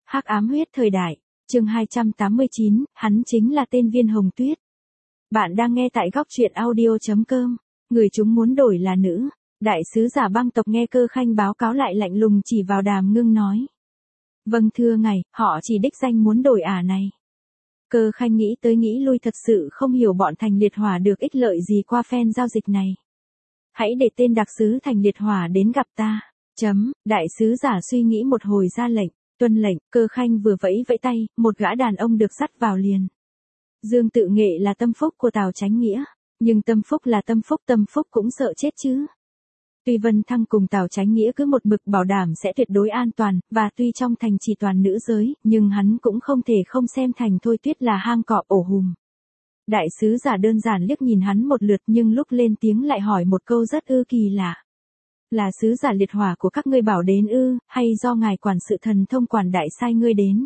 Hắc ám huyết thời đại, chương 289, hắn chính là tên Viên Hồng Tuyết. Bạn đang nghe tại góc truyện audio.com, người chúng muốn đổi là nữ. Đại sứ giả băng tộc nghe Cơ Khanh báo cáo lại lạnh lùng chỉ vào Đàm Ngưng nói. Vâng thưa ngài, họ chỉ đích danh muốn đổi ả này. Cơ Khanh nghĩ tới nghĩ lui thật sự không hiểu bọn Thành Liệt Hỏa được ích lợi gì qua phen giao dịch này. Hãy để tên đặc sứ Thành Liệt Hỏa đến gặp ta. Đại sứ giả suy nghĩ một hồi ra lệnh, tuân lệnh. Cơ Khanh vừa vẫy vẫy tay, một gã đàn ông được dắt vào liền. Dương Tự Nghệ là tâm phúc của Tào Chánh Nghĩa, nhưng tâm phúc là tâm phúc cũng sợ chết chứ. Tuy Vân Thăng cùng Tào Chánh Nghĩa cứ một mực bảo đảm sẽ tuyệt đối an toàn, và tuy trong thành chỉ toàn nữ giới, nhưng hắn cũng không thể không xem thành Thôi Tuyết là hang cọp ổ hùm. Đại sứ giả đơn giản liếc nhìn hắn một lượt nhưng lúc lên tiếng lại hỏi một câu rất kỳ lạ. Là sứ giả liệt hỏa của các ngươi bảo đến hay do ngài quản sự thần thông quản đại sai ngươi đến?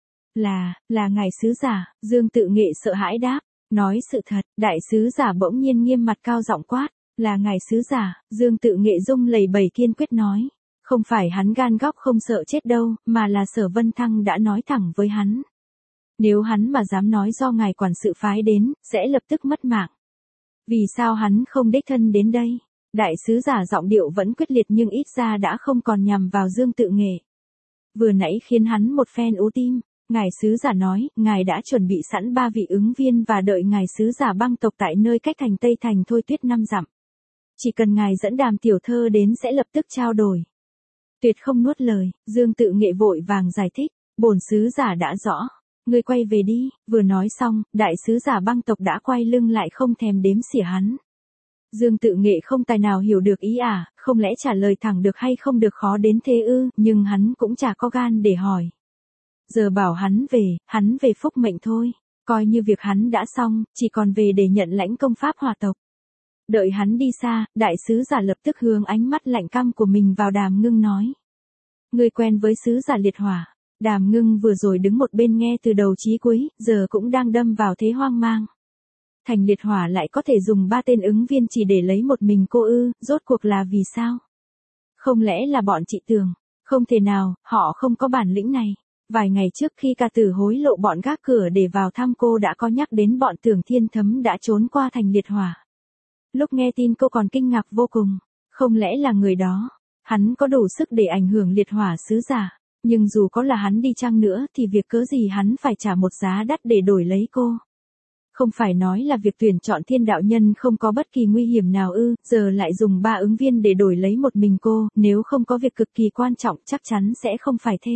Là ngài sứ giả, Dương Tự Nghệ sợ hãi đáp, nói sự thật. Đại sứ giả bỗng nhiên nghiêm mặt cao giọng quát, là ngài sứ giả. Dương Tự Nghệ rung lẩy bẩy kiên quyết nói, không phải hắn gan góc không sợ chết đâu, mà là Sở Vân Thăng đã nói thẳng với hắn. Nếu hắn mà dám nói do ngài quản sự phái đến, sẽ lập tức mất mạng. Vì sao hắn không đích thân đến đây? Đại sứ giả giọng điệu vẫn quyết liệt nhưng ít ra đã không còn nhằm vào Dương Tự Nghệ. Vừa nãy khiến hắn một phen ú tim. Ngài sứ giả nói, ngài đã chuẩn bị sẵn 3 vị ứng viên và đợi ngài sứ giả băng tộc tại nơi cách thành Tây Thành Thôi Tuyết 5 dặm. Chỉ cần ngài dẫn Đàm tiểu thơ đến sẽ lập tức trao đổi. Tuyệt không nuốt lời, Dương Tự Nghệ vội vàng giải thích, bổn sứ giả đã rõ. Ngươi quay về đi. Vừa nói xong, đại sứ giả băng tộc đã quay lưng lại không thèm đếm xỉa hắn. Dương Tự Nghệ không tài nào hiểu được ý không lẽ trả lời thẳng được hay không được khó đến thế nhưng hắn cũng chả có gan để hỏi. Giờ bảo hắn về phúc mệnh thôi, coi như việc hắn đã xong, chỉ còn về để nhận lãnh công pháp hỏa tộc. Đợi hắn đi xa, đại sứ giả lập tức hướng ánh mắt lạnh căm của mình vào Đàm Ngưng nói. Ngươi quen với sứ giả liệt hỏa. Đàm Ngưng vừa rồi đứng một bên nghe từ đầu chí cuối, giờ cũng đang đâm vào thế hoang mang. Thành Liệt Hỏa lại có thể dùng 3 tên ứng viên chỉ để lấy một mình cô rốt cuộc là vì sao? Không lẽ là bọn chị tưởng? Không thể nào, họ không có bản lĩnh này. Vài ngày trước khi ca tử hối lộ bọn gác cửa để vào thăm cô đã có nhắc đến bọn Tưởng Thiên Thấm đã trốn qua Thành Liệt Hỏa. Lúc nghe tin cô còn kinh ngạc vô cùng. Không lẽ là người đó? Hắn có đủ sức để ảnh hưởng Liệt Hỏa sứ giả. Nhưng dù có là hắn đi chăng nữa thì việc cớ gì hắn phải trả một giá đắt để đổi lấy cô. Không phải nói là việc tuyển chọn Thiên Đạo Nhân không có bất kỳ nguy hiểm nào giờ lại dùng 3 ứng viên để đổi lấy một mình cô, nếu không có việc cực kỳ quan trọng chắc chắn sẽ không phải thế.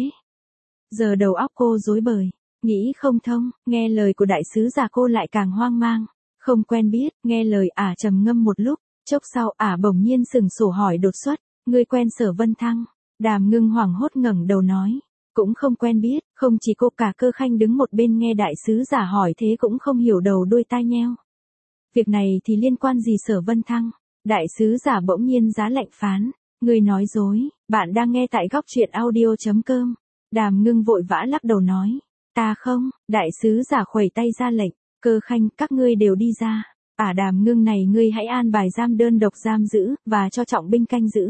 Giờ đầu óc cô rối bời, nghĩ không thông, nghe lời của đại sứ giả cô lại càng hoang mang. Không quen biết, nghe lời trầm ngâm một lúc, chốc sau bỗng nhiên sừng sổ hỏi đột xuất, ngươi quen Sở Vân Thăng? Đàm Ngưng hoảng hốt ngẩng đầu nói, cũng không quen biết. Không chỉ cô, cả Cơ Khanh đứng một bên nghe đại sứ giả hỏi thế cũng không hiểu đầu đuôi tai nheo. Việc này thì liên quan gì Sở Vân Thăng? Đại sứ giả bỗng nhiên giá lạnh phán, ngươi nói dối. Bạn đang nghe tại góc truyện audio.com. Đàm Ngưng vội vã lắc đầu nói, ta không. Đại sứ giả khuẩy tay ra lệnh, Cơ Khanh, các ngươi đều đi ra. Đàm Ngưng này ngươi hãy an bài giam đơn độc giam giữ, và cho trọng binh canh giữ.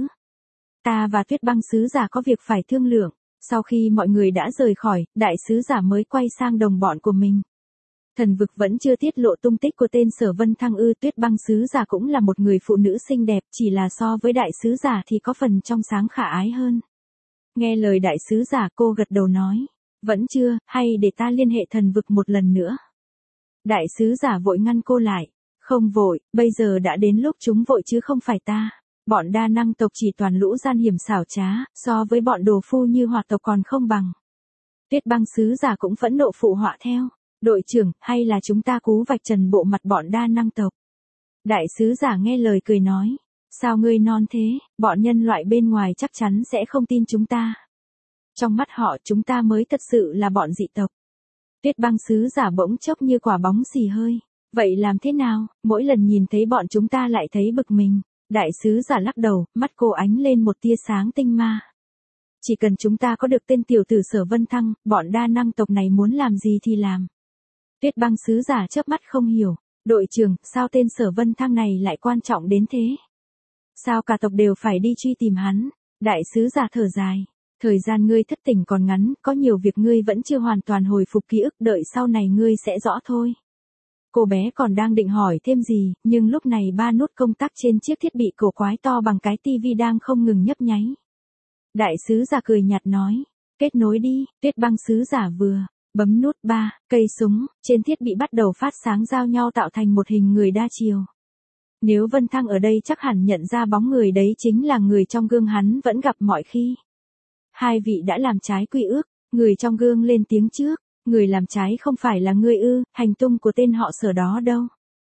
Ta và Tuyết Băng sứ giả có việc phải thương lượng. Sau khi mọi người đã rời khỏi, đại sứ giả mới quay sang đồng bọn của mình. Thần vực vẫn chưa tiết lộ tung tích của tên Sở Vân Thăng Tuyết Băng sứ giả cũng là một người phụ nữ xinh đẹp, chỉ là so với đại sứ giả thì có phần trong sáng khả ái hơn. Nghe lời đại sứ giả cô gật đầu nói, vẫn chưa, hay để ta liên hệ thần vực một lần nữa. Đại sứ giả vội ngăn cô lại, không vội, bây giờ đã đến lúc chúng vội chứ không phải ta. Bọn đa năng tộc chỉ toàn lũ gian hiểm xảo trá, so với bọn đồ phu như hỏa tộc còn không bằng. Tuyết Băng sứ giả cũng phẫn nộ phụ họa theo, đội trưởng, hay là chúng ta cú vạch trần bộ mặt bọn đa năng tộc. Đại sứ giả nghe lời cười nói, sao ngươi non thế, bọn nhân loại bên ngoài chắc chắn sẽ không tin chúng ta. Trong mắt họ chúng ta mới thật sự là bọn dị tộc. Tuyết Băng sứ giả bỗng chốc như quả bóng xì hơi, vậy làm thế nào, mỗi lần nhìn thấy bọn chúng ta lại thấy bực mình. Đại sứ giả lắc đầu, mắt cô ánh lên một tia sáng tinh ma. Chỉ cần chúng ta có được tên tiểu tử Sở Vân Thăng, bọn đa năng tộc này muốn làm gì thì làm. Tuyết Băng sứ giả chớp mắt không hiểu, đội trưởng, sao tên Sở Vân Thăng này lại quan trọng đến thế? Sao cả tộc đều phải đi truy tìm hắn? Đại sứ giả thở dài, Thời gian ngươi thất tình còn ngắn, có nhiều việc ngươi vẫn chưa hoàn toàn hồi phục ký ức, đợi sau này ngươi sẽ rõ thôi. Cô bé còn đang định hỏi thêm gì, nhưng lúc này ba nút công tắc trên chiếc thiết bị cổ quái to bằng cái tivi đang không ngừng nhấp nháy. Đại sứ giả cười nhạt nói, kết nối đi. Tuyết Băng sứ giả vừa bấm nút 3, cây súng trên thiết bị bắt đầu phát sáng giao nhau tạo thành một hình người đa chiều. Nếu Vân Thăng ở đây chắc hẳn nhận ra bóng người đấy chính là người trong gương hắn vẫn gặp mọi khi. Hai vị đã làm trái quy ước, người trong gương lên tiếng trước, người làm trái không phải là ngươi ư, hành tung của tên họ Sở đó đâu.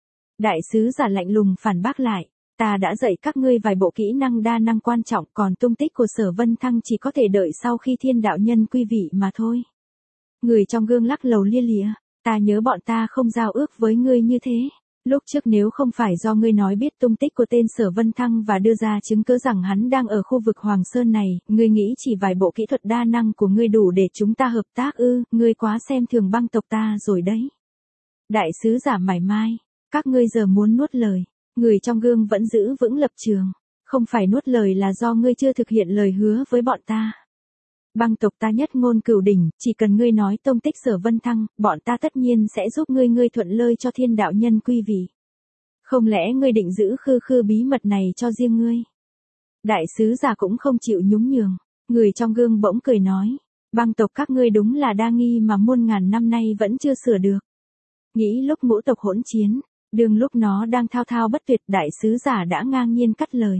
Đại sứ giả lạnh lùng phản bác lại, ta đã dạy các ngươi vài bộ kỹ năng đa năng quan trọng, còn tung tích của Sở Vân Thăng chỉ có thể đợi sau khi thiên đạo nhân quy vị mà thôi. Người trong gương lắc lầu lia lịa, ta nhớ bọn ta không giao ước với ngươi như thế. Lúc trước nếu không phải do ngươi nói biết tung tích của tên Sở Vân Thăng và đưa ra chứng cứ rằng hắn đang ở khu vực Hoàng Sơn này, ngươi nghĩ chỉ vài bộ kỹ thuật đa năng của ngươi đủ để chúng ta hợp tác ư, ngươi quá xem thường băng tộc ta rồi đấy. Đại sứ giả mải mai, các ngươi giờ muốn nuốt lời, người trong gương vẫn giữ vững lập trường, không phải nuốt lời là do ngươi chưa thực hiện lời hứa với bọn ta. Băng tộc ta nhất ngôn cửu đỉnh, chỉ cần ngươi nói tông tích Sở Vân Thăng, bọn ta tất nhiên sẽ giúp ngươi thuận lợi cho thiên đạo nhân quy vị. Không lẽ ngươi định giữ khư bí mật này cho riêng ngươi? Đại sứ giả cũng không chịu nhún nhường, người trong gương bỗng cười nói, băng tộc các ngươi đúng là đa nghi mà muôn ngàn năm nay vẫn chưa sửa được. Nghĩ lúc ngũ tộc hỗn chiến, đương lúc nó đang thao thao bất tuyệt, đại sứ giả đã ngang nhiên cắt lời.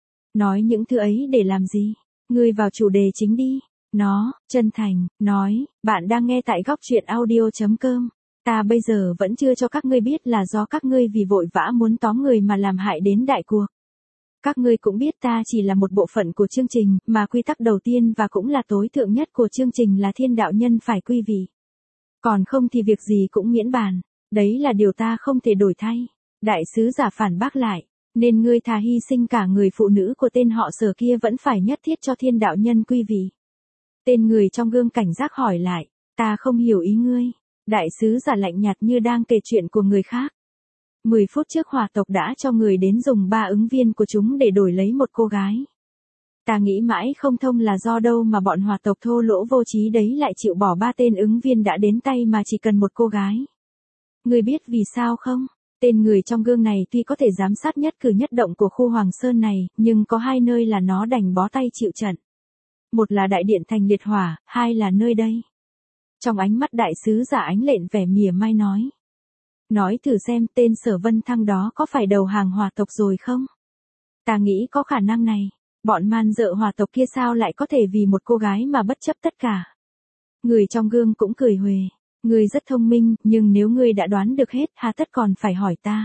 Nói những thứ ấy để làm gì? Ngươi vào chủ đề chính đi. Nó, chân thành, nói, bạn đang nghe tại góc truyện audio.com. Ta bây giờ vẫn chưa cho các ngươi biết là do các ngươi vì vội vã muốn tóm người mà làm hại đến đại cuộc. Các ngươi cũng biết ta chỉ là một bộ phận của chương trình, mà quy tắc đầu tiên và cũng là tối thượng nhất của chương trình là thiên đạo nhân phải quy vị. Còn không thì việc gì cũng miễn bàn, đấy là điều ta không thể đổi thay. Đại sứ giả phản bác lại, nên ngươi thà hy sinh cả người phụ nữ của tên họ Sở kia vẫn phải nhất thiết cho thiên đạo nhân quy vị. Tên người trong gương cảnh giác hỏi lại, ta không hiểu ý ngươi. Đại sứ giả lạnh nhạt như đang kể chuyện của người khác. 10 phút trước hỏa tộc đã cho người đến dùng 3 ứng viên của chúng để đổi lấy một cô gái. Ta nghĩ mãi không thông là do đâu mà bọn hỏa tộc thô lỗ vô trí đấy lại chịu bỏ 3 tên ứng viên đã đến tay mà chỉ cần một cô gái. Ngươi biết vì sao không? Tên người trong gương này tuy có thể giám sát nhất cử nhất động của khu Hoàng Sơn này, nhưng có 2 nơi là nó đành bó tay chịu trận. Một là đại điện thành liệt hỏa, 2 là nơi đây. Trong ánh mắt đại sứ giả ánh lện vẻ mỉa mai nói. Nói thử xem tên Sở Vân Thăng đó có phải đầu hàng hỏa tộc rồi không? Ta nghĩ có khả năng này. Bọn man dợ hỏa tộc kia sao lại có thể vì một cô gái mà bất chấp tất cả? Người trong gương cũng cười huề. Ngươi rất thông minh, nhưng nếu ngươi đã đoán được hết, hà tất còn phải hỏi ta.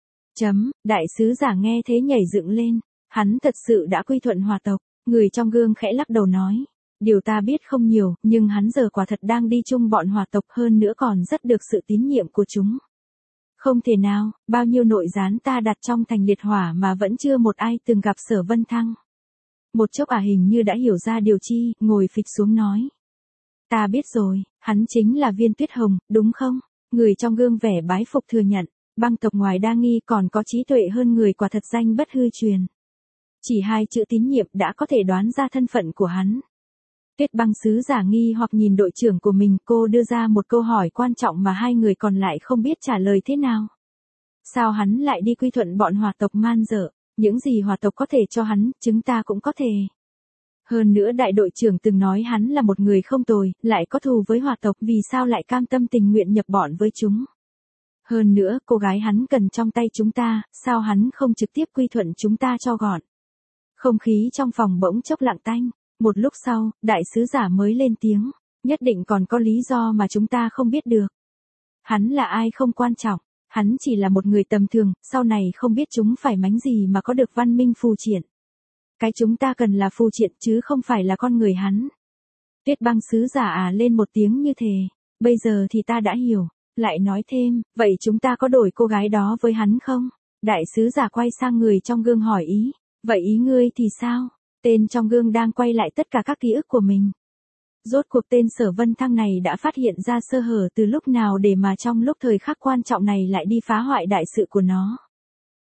Đại sứ giả nghe thế nhảy dựng lên. Hắn thật sự đã quy thuận hỏa tộc. Người trong gương khẽ lắc đầu nói. Điều ta biết không nhiều, nhưng hắn giờ quả thật đang đi chung bọn hỏa tộc, hơn nữa còn rất được sự tín nhiệm của chúng. Không thể nào, bao nhiêu nội gián ta đặt trong thành liệt hỏa mà vẫn chưa một ai từng gặp Sở Vân Thăng. Một chốc hình như đã hiểu ra điều chi, ngồi phịch xuống nói. Ta biết rồi, hắn chính là Viên Tuyết Hồng, đúng không? Người trong gương vẻ bái phục thừa nhận, băng tộc ngoài đa nghi còn có trí tuệ hơn người, quả thật danh bất hư truyền. Chỉ 2 chữ tín nhiệm đã có thể đoán ra thân phận của hắn. Tuyết Băng sứ giả nghi hoặc nhìn đội trưởng của mình, cô đưa ra một câu hỏi quan trọng mà 2 người còn lại không biết trả lời thế nào. Sao hắn lại đi quy thuận bọn hỏa tộc man dợ? Những gì hỏa tộc có thể cho hắn, chúng ta cũng có thể. Hơn nữa đại đội trưởng từng nói hắn là một người không tồi, lại có thù với hỏa tộc, vì sao lại cam tâm tình nguyện nhập bọn với chúng? Hơn nữa, cô gái hắn cần trong tay chúng ta, sao hắn không trực tiếp quy thuận chúng ta cho gọn? Không khí trong phòng bỗng chốc lặng tanh. Một lúc sau, đại sứ giả mới lên tiếng, nhất định còn có lý do mà chúng ta không biết được. Hắn là ai không quan trọng, hắn chỉ là một người tầm thường, sau này không biết chúng phải mánh gì mà có được văn minh phù triện. Cái chúng ta cần là phù triện chứ không phải là con người hắn. Tuyết Băng sứ giả lên một tiếng như thế, bây giờ thì ta đã hiểu, lại nói thêm, vậy chúng ta có đổi cô gái đó với hắn không? Đại sứ giả quay sang người trong gương hỏi ý, vậy ý ngươi thì sao? Tên trong gương đang quay lại tất cả các ký ức của mình. Rốt cuộc tên Sở Vân Thăng này đã phát hiện ra sơ hở từ lúc nào để mà trong lúc thời khắc quan trọng này lại đi phá hoại đại sự của nó.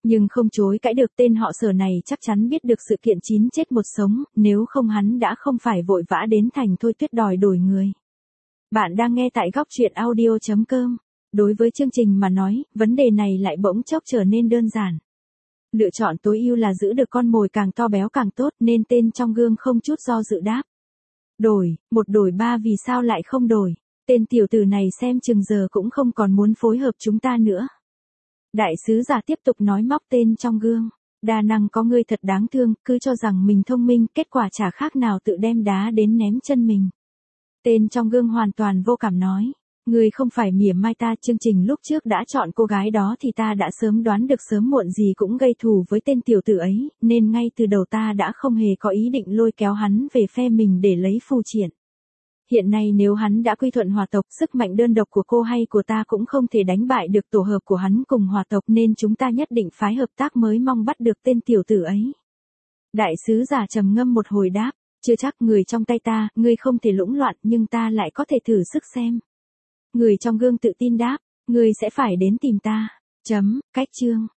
Nhưng không chối cãi được, tên họ Sở này chắc chắn biết được sự kiện 9 chết một sống, nếu không hắn đã không phải vội vã đến thành Thôi Tuyết đòi đổi người. Bạn đang nghe tại góc truyện audio.com. Đối với chương trình mà nói, vấn đề này lại bỗng chốc trở nên đơn giản. Lựa chọn tối ưu là giữ được con mồi càng to béo càng tốt, nên tên trong gương không chút do dự đáp. Đổi, 1 đổi 3, vì sao lại không đổi? Tên tiểu tử này xem chừng giờ cũng không còn muốn phối hợp chúng ta nữa. Đại sứ giả tiếp tục nói móc tên trong gương. Đa năng có ngươi thật đáng thương, cứ cho rằng mình thông minh, kết quả chả khác nào tự đem đá đến ném chân mình. Tên trong gương hoàn toàn vô cảm nói. Ngươi không phải mỉa mai ta, chương trình lúc trước đã chọn cô gái đó thì ta đã sớm đoán được sớm muộn gì cũng gây thù với tên tiểu tử ấy, nên ngay từ đầu ta đã không hề có ý định lôi kéo hắn về phe mình để lấy phù triển. Hiện nay nếu hắn đã quy thuận hòa tộc, sức mạnh đơn độc của cô hay của ta cũng không thể đánh bại được tổ hợp của hắn cùng hòa tộc, nên chúng ta nhất định phái hợp tác mới mong bắt được tên tiểu tử ấy. Đại sứ giả trầm ngâm một hồi đáp, chưa chắc, người trong tay ta, ngươi không thể lũng loạn, nhưng ta lại có thể thử sức xem. Người trong gương tự tin đáp, ngươi sẽ phải đến tìm ta. Cách chương.